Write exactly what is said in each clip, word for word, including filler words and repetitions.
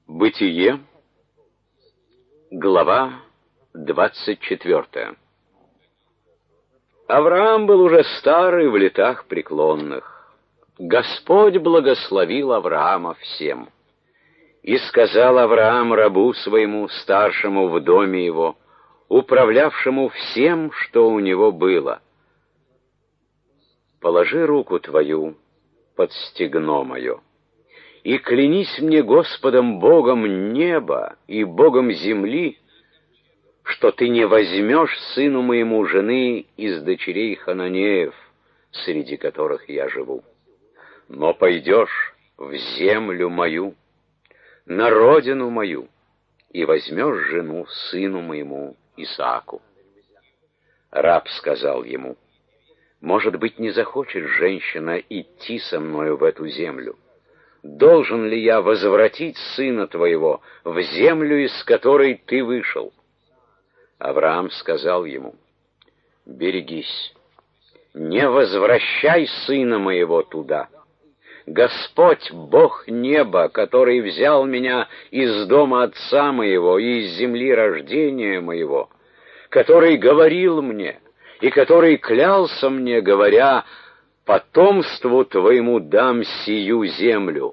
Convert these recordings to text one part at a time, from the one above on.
Бытие, глава двадцать четвертая. Авраам был уже старый в летах преклонных. Господь благословил Авраама всем. И сказал Авраам рабу своему, старшему в доме его, управлявшему всем, что у него было: «Положи руку твою под стегно мое, и клянись мне Господом Богом неба и Богом земли, что ты не возьмешь сыну моему жены из дочерей Хананеев, среди которых я живу, но пойдешь в землю мою, на родину мою, и возьмешь жену сыну моему Исааку». Раб сказал ему: «Может быть, не захочет женщина идти со мною в эту землю? Должен ли я возвратить сына твоего в землю, из которой ты вышел?» Авраам сказал ему: «Берегись, не возвращай сына моего туда. Господь, Бог неба, который взял меня из дома отца моего и из земли рождения моего, который говорил мне и который клялся мне, говоря: потомству твоему дам сию землю,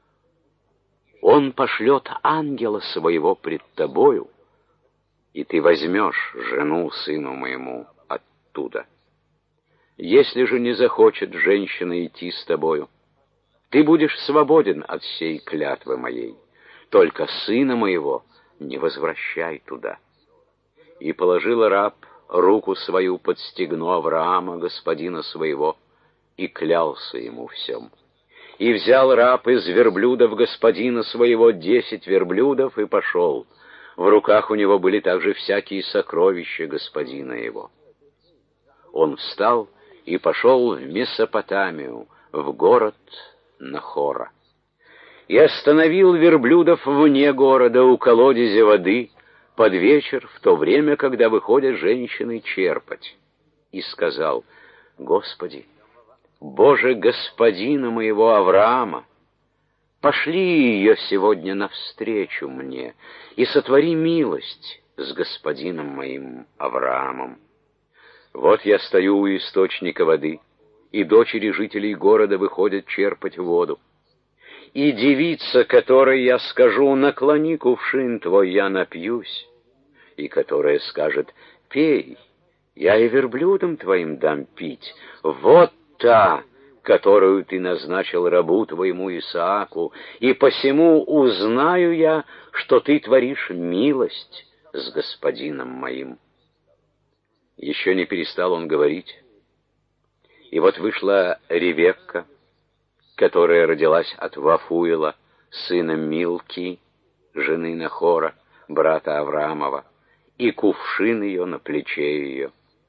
Он пошлет ангела своего пред тобою, и ты возьмешь жену сыну моему оттуда. Если же не захочет женщина идти с тобою, ты будешь свободен от всей клятвы моей, только сына моего не возвращай туда». И положил раб руку свою под стегно Авраама, господина своего, и клялся ему всем. И взял раб из верблюдов господина своего десять верблюдов и пошел. В руках у него были также всякие сокровища господина его. Он встал и пошел в Месопотамию, в город Нахора. И остановил верблюдов вне города у колодезя воды под вечер, в то время, когда выходят женщины черпать. И сказал: «Господи, Боже господина моего Авраама, пошли ее сегодня навстречу мне и сотвори милость с господином моим Авраамом. Вот я стою у источника воды, и дочери жителей города выходят черпать воду. И девица, которой я скажу: наклони кувшин твой, я напьюсь, и которая скажет: пей, я и верблюдам твоим дам пить, вот та, которую ты назначил рабу твоему Исааку, и посему узнаю я, что ты творишь милость с господином моим». Еще не перестал он говорить, и вот вышла Ревекка, которая родилась от Вафуила, сына Милки, жены Нахора, брата Авраамова, и кувшин ее на плече ее.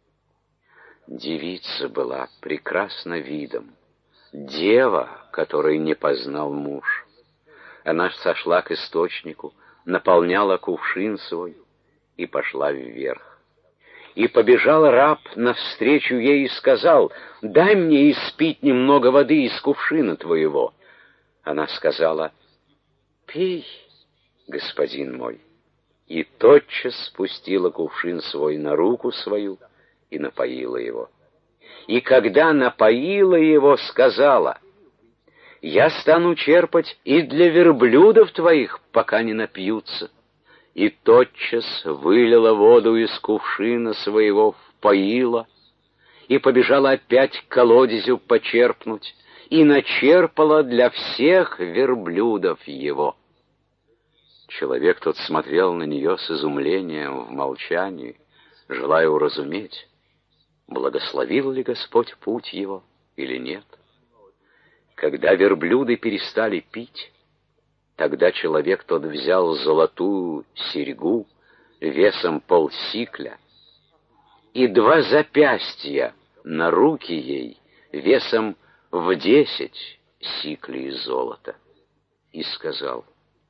Девица была прекрасна видом, дева, которой не познал муж. Она сошла к источнику, наполняла кувшин свой и пошла вверх. И побежал раб навстречу ей и сказал: «Дай мне испить немного воды из кувшина твоего». Она сказала: «Пей, господин мой», и тотчас спустила кувшин свой на руку свою и напоила его. И когда напоила его, сказала: «Я стану черпать и для верблюдов твоих, пока не напьются». И тотчас вылила воду из кувшина своего, впоила, и побежала опять к колодезю почерпнуть, и начерпала для всех верблюдов его. Человек тот смотрел на нее с изумлением в молчании, желая уразуметь, благословил ли Господь путь его или нет. Когда верблюды перестали пить, тогда человек тот взял золотую серьгу весом полсикля и два запястья на руки ей весом в десять сиклей золота, и сказал: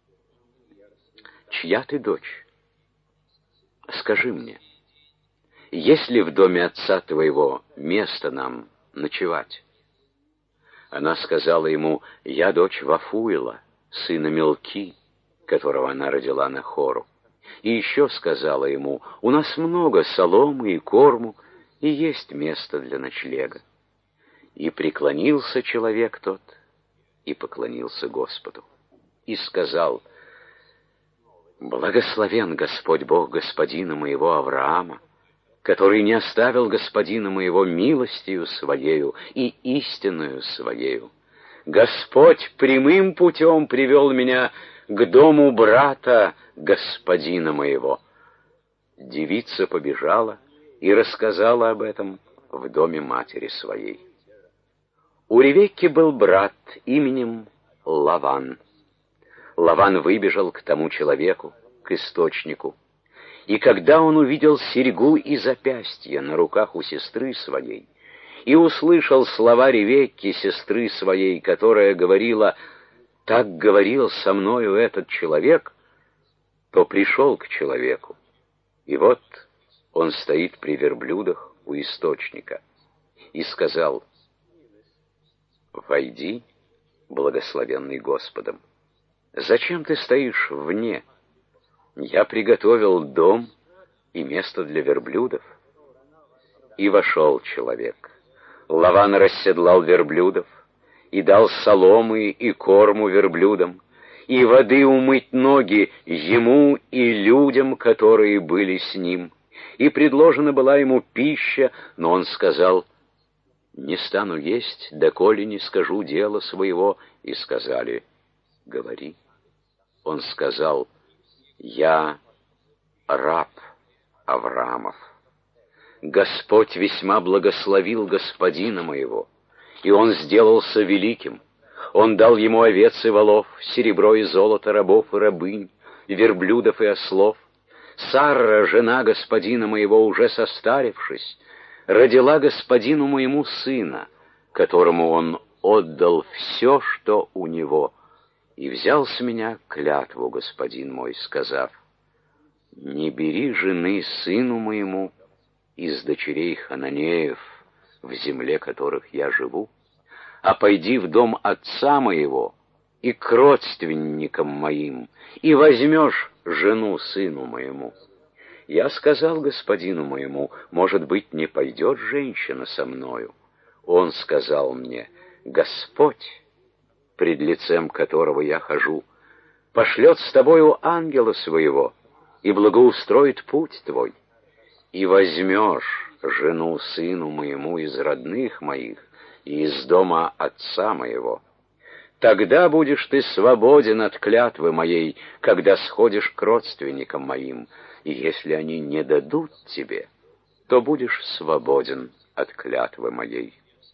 «Чья ты дочь? Скажи мне, есть ли в доме отца твоего место нам ночевать?» Она сказала ему: «Я дочь Вафуила, сына Милки, которого она родила на Хору. И еще сказала ему: у нас много соломы и корму, и есть место для ночлега. И преклонился человек тот, и поклонился Господу, и сказал: благословен Господь Бог господина моего Авраама, который не оставил господина моего милостью своею и истинную своею. Господь прямым путем привел меня к дому брата господина моего. Девица побежала и рассказала об этом в доме матери своей. У Ревекки был брат именем Лаван. Лаван выбежал к тому человеку, к источнику, и когда он увидел серьгу и запястье на руках у сестры своей, и услышал слова Ревекки, сестры своей, которая говорила: «Так говорил со мною этот человек», то пришел к человеку, и вот он стоит при верблюдах у источника, и сказал: «Войди, благословенный Господом. Зачем ты стоишь вне? Я приготовил дом и место для верблюдов». И вошел человек. Лаван расседлал верблюдов и дал соломы и корму верблюдам, и воды умыть ноги ему и людям, которые были с ним. И предложена была ему пища, но он сказал: «Не стану есть, доколе не скажу дела своего». И сказали: «Говори». Он сказал: «Я раб Авраамов. Господь весьма благословил господина моего, и он сделался великим. Он дал ему овец и волов, серебро и золото, рабов и рабынь, верблюдов и ослов. Сарра, жена господина моего, уже состарившись, родила господину моему сына, которому он отдал все, что у него, и взял с меня клятву господин мой, сказав: не бери жены сыну моему из дочерей Хананеев, в земле которых я живу, а пойди в дом отца моего и к родственникам моим, и возьмешь жену сыну моему. Я сказал господину моему: может быть, не пойдет женщина со мною? Он сказал мне: Господь, пред лицем которого я хожу, пошлет с тобою ангела своего и благоустроит путь твой, и возьмешь жену сыну моему из родных моих и из дома отца моего. Тогда будешь ты свободен от клятвы моей, когда сходишь к родственникам моим, и если они не дадут тебе, то будешь свободен от клятвы моей».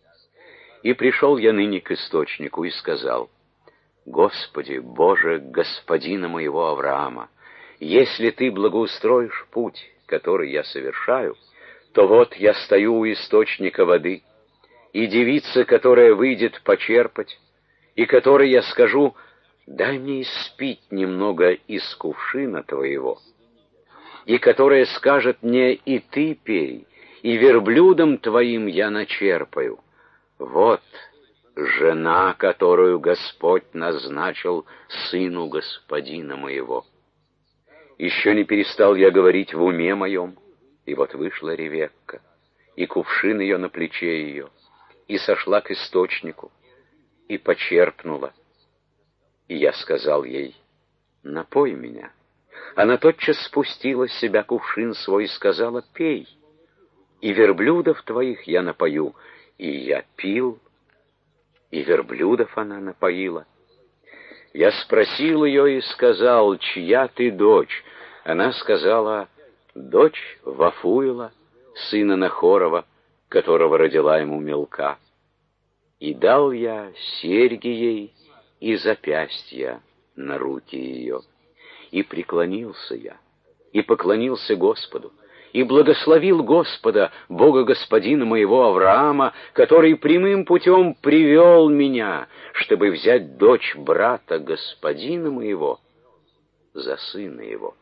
И пришел я ныне к источнику и сказал: «Господи, Боже, господина моего Авраама, если ты благоустроишь путь, который я совершаю, то вот я стою у источника воды, и девица, которая выйдет почерпать, и которой я скажу: дай мне испить немного из кувшина твоего, и которая скажет мне: и ты пей, и верблюдом твоим я начерпаю. Вот жена, которую Господь назначил сыну господина моего». Еще не перестал я говорить в уме моем, и вот вышла Ревекка, и кувшин ее на плече ее, и сошла к источнику, и почерпнула. И я сказал ей: напой меня. Она тотчас спустила с себя кувшин свой и сказала: пей, и верблюдов твоих я напою. И я пил, и верблюдов она напоила. Я спросил ее и сказал: чья ты дочь? Она сказала: дочь Вафуила, сына Нахорова, которого родила ему Милка. И дал я серьги ей и запястья на руки ее. И преклонился я, и поклонился Господу, и благословил Господа, Бога господина моего Авраама, который прямым путем привел меня, чтобы взять дочь брата господина моего за сына его.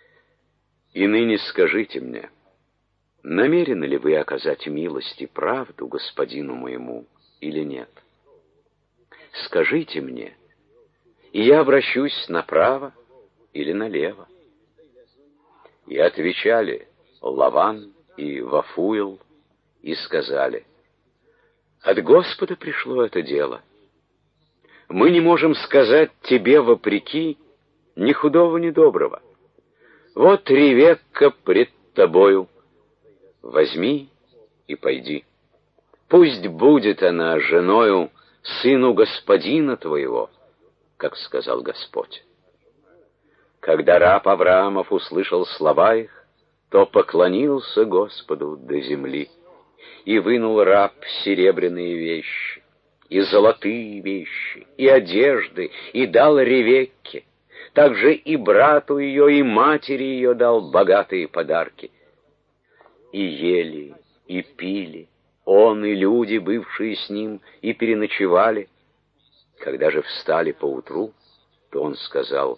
И ныне скажите мне, намерены ли вы оказать милость и правду господину моему или нет? Скажите мне, и я обращусь направо или налево? И отвечали Лаван и Вафуил, и сказали: от Господа пришло это дело. Мы не можем сказать тебе вопреки ни худого, ни доброго. Вот Ревекка пред тобою, возьми и пойди. Пусть будет она женою сыну господина твоего, как сказал Господь. Когда раб Авраамов услышал слова их, то поклонился Господу до земли, и вынул раб серебряные вещи, и золотые вещи, и одежды, и дал Ревекке. Также и брату ее, и матери ее дал богатые подарки. И ели, и пили, он и люди, бывшие с ним, и переночевали. Когда же встали поутру, то он сказал: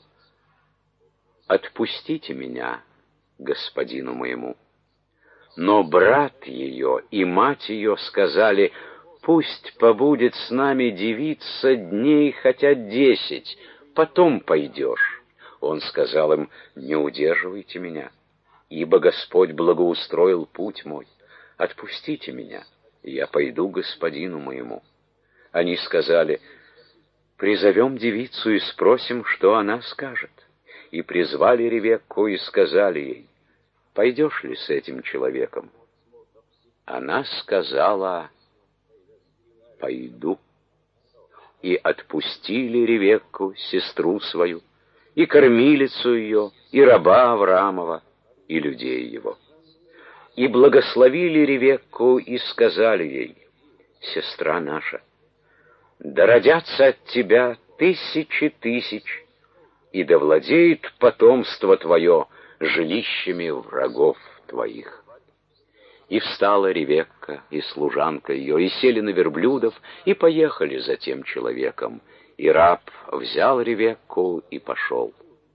отпустите меня господину моему. Но брат ее и мать ее сказали: пусть побудет с нами девица дней хотя десять, потом пойдешь. Он сказал им: не удерживайте меня, ибо Господь благоустроил путь мой. Отпустите меня, и я пойду господину моему. Они сказали: призовем девицу и спросим, что она скажет. И призвали Ревекку и сказали ей: пойдешь ли с этим человеком? Она сказала: пойду. И отпустили Ревекку, сестру свою, и кормилицу ее, и раба Авраамова, и людей его. И благословили Ревекку и сказали ей: сестра наша, да родятся от тебя тысячи тысяч, и да владеет потомство твое жилищами врагов твоих. И встала Ревекка и служанка ее, и сели на верблюдов, и поехали за тем человеком. И раб взял Ревекку и пошел.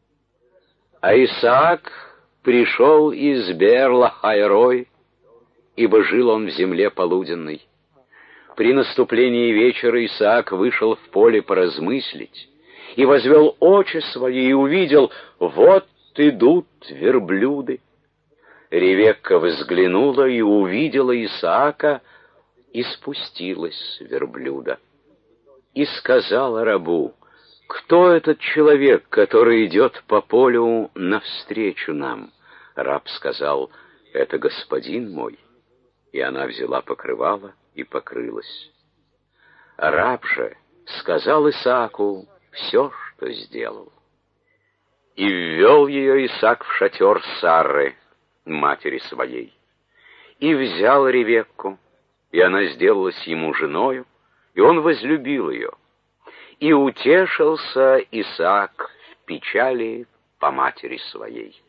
А Исаак пришел из Беэр-лахай-рой, ибо жил он в земле полуденной. При наступлении вечера Исаак вышел в поле поразмыслить, и возвел очи свои, и увидел: вот идут верблюды. Ревекка взглянула и увидела Исаака, и спустилась с верблюда. И сказала рабу: кто этот человек, который идет по полю навстречу нам? Раб сказал: это господин мой. И она взяла покрывало и покрылась. Раб же сказал Исааку все, что сделал. И ввел ее Исаак в шатер Сарры, матери своей, и взял Ревекку, и она сделалась ему женою, и он возлюбил ее. И утешился Исаак в печали по матери своей.